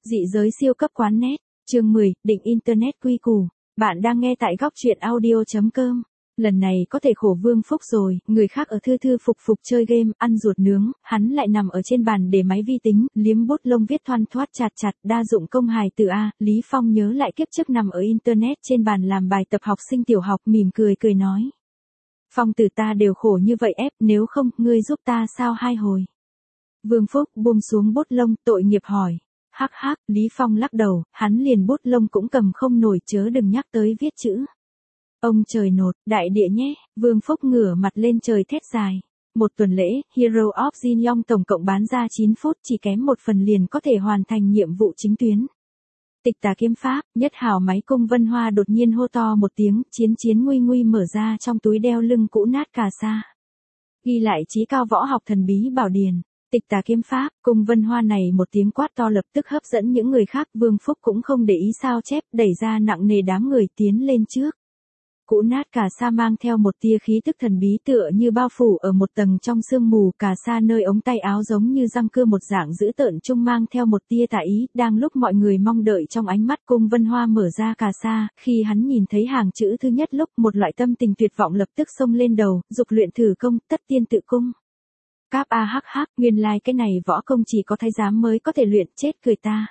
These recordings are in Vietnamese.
Dị giới siêu cấp quán net, chương 10, định Internet quy củ. Bạn đang nghe tại góc truyện audio.com. Lần này có thể khổ Vương Phúc rồi, người khác ở thư thư phục phục chơi game, ăn ruột nướng, hắn lại nằm ở trên bàn để máy vi tính, liếm bút lông viết thoăn thoắt chặt chặt, đa dụng công hài từ A. Lý Phong nhớ lại kiếp trước nằm ở Internet trên bàn làm bài tập học sinh tiểu học, mỉm cười nói. Phong từ ta đều khổ như vậy ép, nếu không, ngươi giúp ta sao 2 hồi. Vương Phúc buông xuống bút lông, tội nghiệp hỏi. Hắc hắc, Lý Phong lắc đầu, hắn liền bút lông cũng cầm không nổi, chớ đừng nhắc tới viết chữ. Ông trời nột, đại địa nhé, Vương Phúc ngửa mặt lên trời thét dài. Một tuần lễ, Hero of Jin Yong tổng cộng bán ra 9 phút, chỉ kém một phần liền có thể hoàn thành nhiệm vụ chính tuyến. Tịch tà kiếm pháp, nhất hào máy Cung Vân Hoa đột nhiên hô to một tiếng, chiến nguy mở ra trong túi đeo lưng cũ nát cà sa. Ghi lại chí cao võ học thần bí bảo điển. Tịch tà kiếm pháp, Cung Vân Hoa này một tiếng quát to lập tức hấp dẫn những người khác, Vương Phúc cũng không để ý sao chép, đẩy ra nặng nề đám người tiến lên trước. Cũ nát cà sa mang theo một tia khí tức thần bí tựa như bao phủ ở một tầng trong sương mù, cà sa nơi ống tay áo giống như răng cưa một dạng dữ tợn chung mang theo một tia tà ý, đang lúc mọi người mong đợi trong ánh mắt Cung Vân Hoa mở ra cà sa, khi hắn nhìn thấy hàng chữ thứ nhất lúc một loại tâm tình tuyệt vọng lập tức xông lên đầu, dục luyện thử công, tất tiên tự cung. Cáp a hắc hắc, nguyên lai cái này võ công chỉ có thái giám mới có thể luyện, chết cười ta.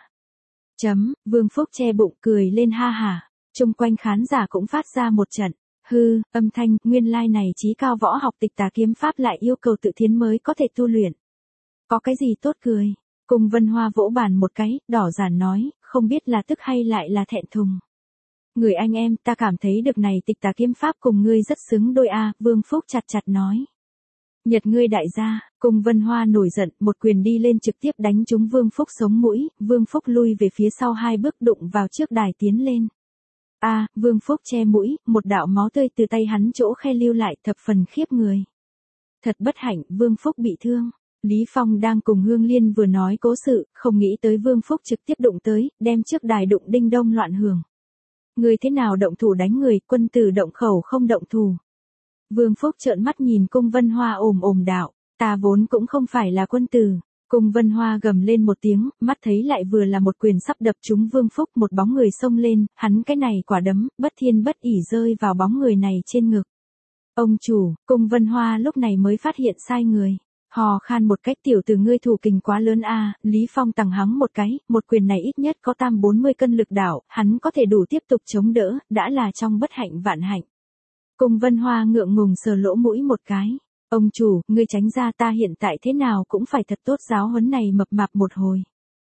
Vương Phúc che bụng cười lên ha hả, chung quanh khán giả cũng phát ra một trận, hư, âm thanh, nguyên lai này chí cao võ học tịch tà kiếm pháp lại yêu cầu tự thiến mới có thể tu luyện. Có cái gì tốt cười, Cung Vân Hoa vỗ bàn một cái, đỏ giản nói, không biết là tức hay lại là thẹn thùng. Người anh em, ta cảm thấy được này tịch tà kiếm pháp cùng ngươi rất xứng đôi a, Vương Phúc chặt nói. Nhật ngươi đại gia, Cung Vân Hoa nổi giận, một quyền đi lên trực tiếp đánh trúng Vương Phúc sống mũi, Vương Phúc lui về phía sau 2 bước đụng vào trước đài tiến lên. Vương Phúc che mũi, một đạo máu tươi từ tay hắn chỗ khe lưu lại, thập phần khiếp người. Thật bất hạnh, Vương Phúc bị thương. Lý Phong đang cùng Hương Liên vừa nói cố sự, không nghĩ tới Vương Phúc trực tiếp đụng tới, đem trước đài đụng đinh đông loạn hưởng. Người thế nào động thủ đánh người, quân tử động khẩu không động thủ. Vương Phúc trợn mắt nhìn Cung Vân Hoa ồm đạo, ta vốn cũng không phải là quân tử. Cung Vân Hoa gầm lên một tiếng, mắt thấy lại vừa là một quyền sắp đập trúng Vương Phúc, một bóng người xông lên, hắn cái này quả đấm, bất thiên bất ỷ rơi vào bóng người này trên ngực. Ông chủ, Cung Vân Hoa lúc này mới phát hiện sai người. Hò khan một cách, tiểu tử ngươi thủ kình quá lớn a. Lý Phong tằng hắng một cái, một quyền này ít nhất có 40 cân lực đạo, hắn có thể đủ tiếp tục chống đỡ, đã là trong bất hạnh vạn hạnh. Cung Vân Hoa ngượng ngùng sờ lỗ mũi một cái. Ông chủ, ngươi tránh ra, ta hiện tại thế nào cũng phải thật tốt giáo huấn này mập mạp một hồi.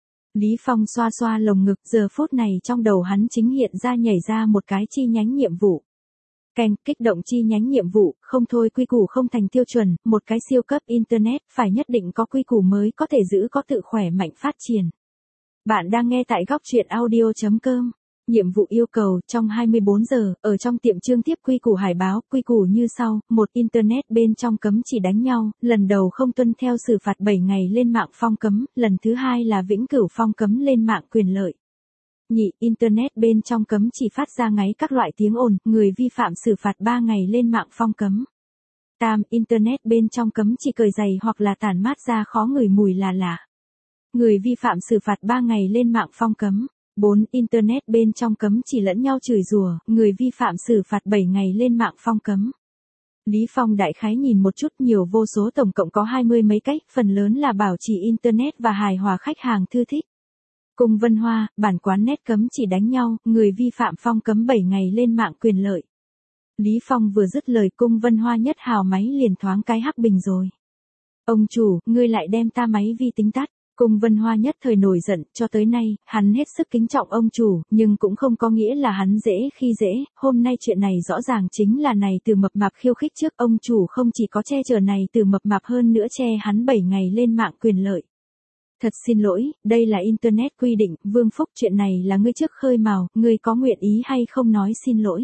Lý Phong xoa xoa lồng ngực, giờ phút này trong đầu hắn chính hiện ra nhảy ra một cái chi nhánh nhiệm vụ. Keng, kích động chi nhánh nhiệm vụ, không thôi quy củ không thành tiêu chuẩn, một cái siêu cấp Internet, phải nhất định có quy củ mới có thể giữ có tự khỏe mạnh phát triển. Bạn đang nghe tại góc truyện audio.com. Nhiệm vụ yêu cầu, trong 24 giờ, ở trong tiệm trương tiếp quy củ hải báo, quy củ như sau, 1. Internet bên trong cấm chỉ đánh nhau, lần đầu không tuân theo xử phạt 7 ngày lên mạng phong cấm, lần thứ 2 là vĩnh cửu phong cấm lên mạng quyền lợi. Nhị, Internet bên trong cấm chỉ phát ra ngáy các loại tiếng ồn, người vi phạm xử phạt 3 ngày lên mạng phong cấm. Tam, Internet bên trong cấm chỉ cởi giày hoặc là tản mát ra khó ngửi mùi là lạ. Người vi phạm xử phạt 3 ngày lên mạng phong cấm. 4. Internet bên trong cấm chỉ lẫn nhau chửi rủa, người vi phạm xử phạt 7 ngày lên mạng phong cấm. Lý Phong đại khái nhìn một chút, nhiều vô số, tổng cộng có 20 mấy cách, phần lớn là bảo trì Internet và hài hòa khách hàng thư thích. Cung Vân Hoa, bản quán net cấm chỉ đánh nhau, người vi phạm phong cấm 7 ngày lên mạng quyền lợi. Lý Phong vừa dứt lời, Cung Vân Hoa nhất hào máy liền thoáng cái hắc bình rồi. Ông chủ, ngươi lại đem ta máy vi tính tắt. Cung Vân Hoa nhất thời nổi giận, cho tới nay, hắn hết sức kính trọng ông chủ, nhưng cũng không có nghĩa là hắn dễ khi dễ, hôm nay chuyện này rõ ràng chính là này từ mập mạp khiêu khích trước, ông chủ không chỉ có che chở này từ mập mạp hơn nữa che hắn 7 ngày lên mạng quyền lợi. Thật xin lỗi, đây là Internet quy định, Vương Phúc, chuyện này là ngươi trước khơi mào, ngươi có nguyện ý hay không nói xin lỗi.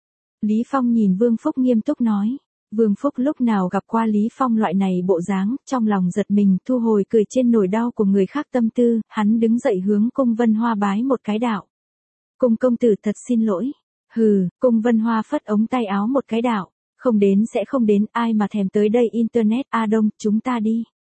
Lý Phong nhìn Vương Phúc nghiêm túc nói. Vương Phúc lúc nào gặp qua Lý Phong loại này bộ dáng, trong lòng giật mình, thu hồi cười trên nỗi đau của người khác tâm tư, hắn đứng dậy hướng Cung Vân Hoa bái một cái đạo. Cung công tử thật xin lỗi. Hừ, Cung Vân Hoa phất ống tay áo một cái đạo. Không đến sẽ không đến, ai mà thèm tới đây Internet, Đông, chúng ta đi.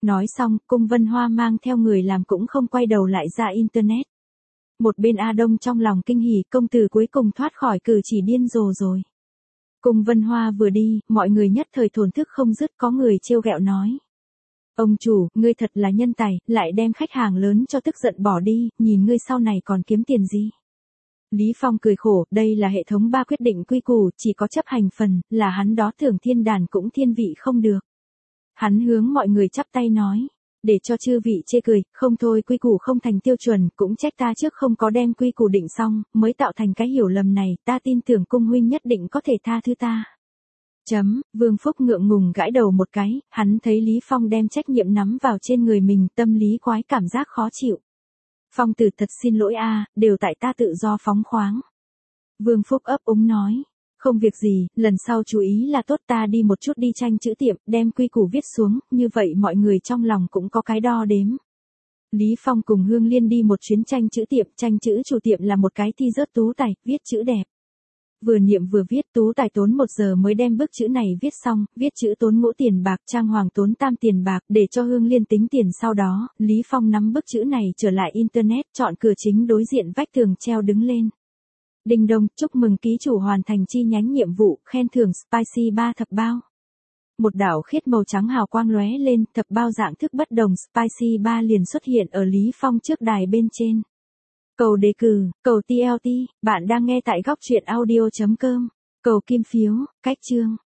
Nói xong, Cung Vân Hoa mang theo người làm cũng không quay đầu lại ra Internet. Một bên A Đông trong lòng kinh hỉ, công tử cuối cùng thoát khỏi cử chỉ điên rồ rồi. Cung Vân Hoa vừa đi, mọi người nhất thời thổn thức không dứt, có người trêu ghẹo nói. Ông chủ, ngươi thật là nhân tài, lại đem khách hàng lớn cho tức giận bỏ đi, nhìn ngươi sau này còn kiếm tiền gì. Lý Phong cười khổ, đây là hệ thống 3 quyết định quy củ, chỉ có chấp hành phần, là hắn đó thưởng thiên đàn cũng thiên vị không được. Hắn hướng mọi người chắp tay nói, để cho chư vị chê cười, không thôi quy củ không thành tiêu chuẩn, cũng trách ta trước không có đem quy củ định xong, mới tạo thành cái hiểu lầm này, ta tin tưởng cung huynh nhất định có thể tha thứ ta. Vương Phúc ngượng ngùng gãi đầu một cái, hắn thấy Lý Phong đem trách nhiệm nắm vào trên người mình, tâm lý quái cảm giác khó chịu. Phong tử thật xin lỗi a, đều tại ta tự do phóng khoáng. Vương Phúc ấp úng nói, không việc gì, lần sau chú ý là tốt, ta đi một chút đi tranh chữ tiệm, đem quy củ viết xuống, như vậy mọi người trong lòng cũng có cái đo đếm. Lý Phong cùng Hương Liên đi một chuyến tranh chữ tiệm, tranh chữ chủ tiệm là một cái thi rớt tú tài, viết chữ đẹp. Vừa niệm vừa viết, tú tài tốn 1 giờ mới đem bức chữ này viết xong, viết chữ tốn ngũ tiền bạc, trang hoàng tốn tam tiền bạc, để cho Hương Liên tính tiền sau đó, Lý Phong nắm bức chữ này trở lại Internet, chọn cửa chính đối diện vách tường treo đứng lên. Đinh đông, chúc mừng ký chủ hoàn thành chi nhánh nhiệm vụ, khen thưởng Spicy 3 thập bao. Một đảo khiết màu trắng hào quang lóe lên, thập bao dạng thức bất đồng Spicy 3 liền xuất hiện ở Lý Phong trước đài bên trên. Cầu đề cử, cầu TLT, bạn đang nghe tại góc truyện audio.com, cầu kim phiếu, cách chương.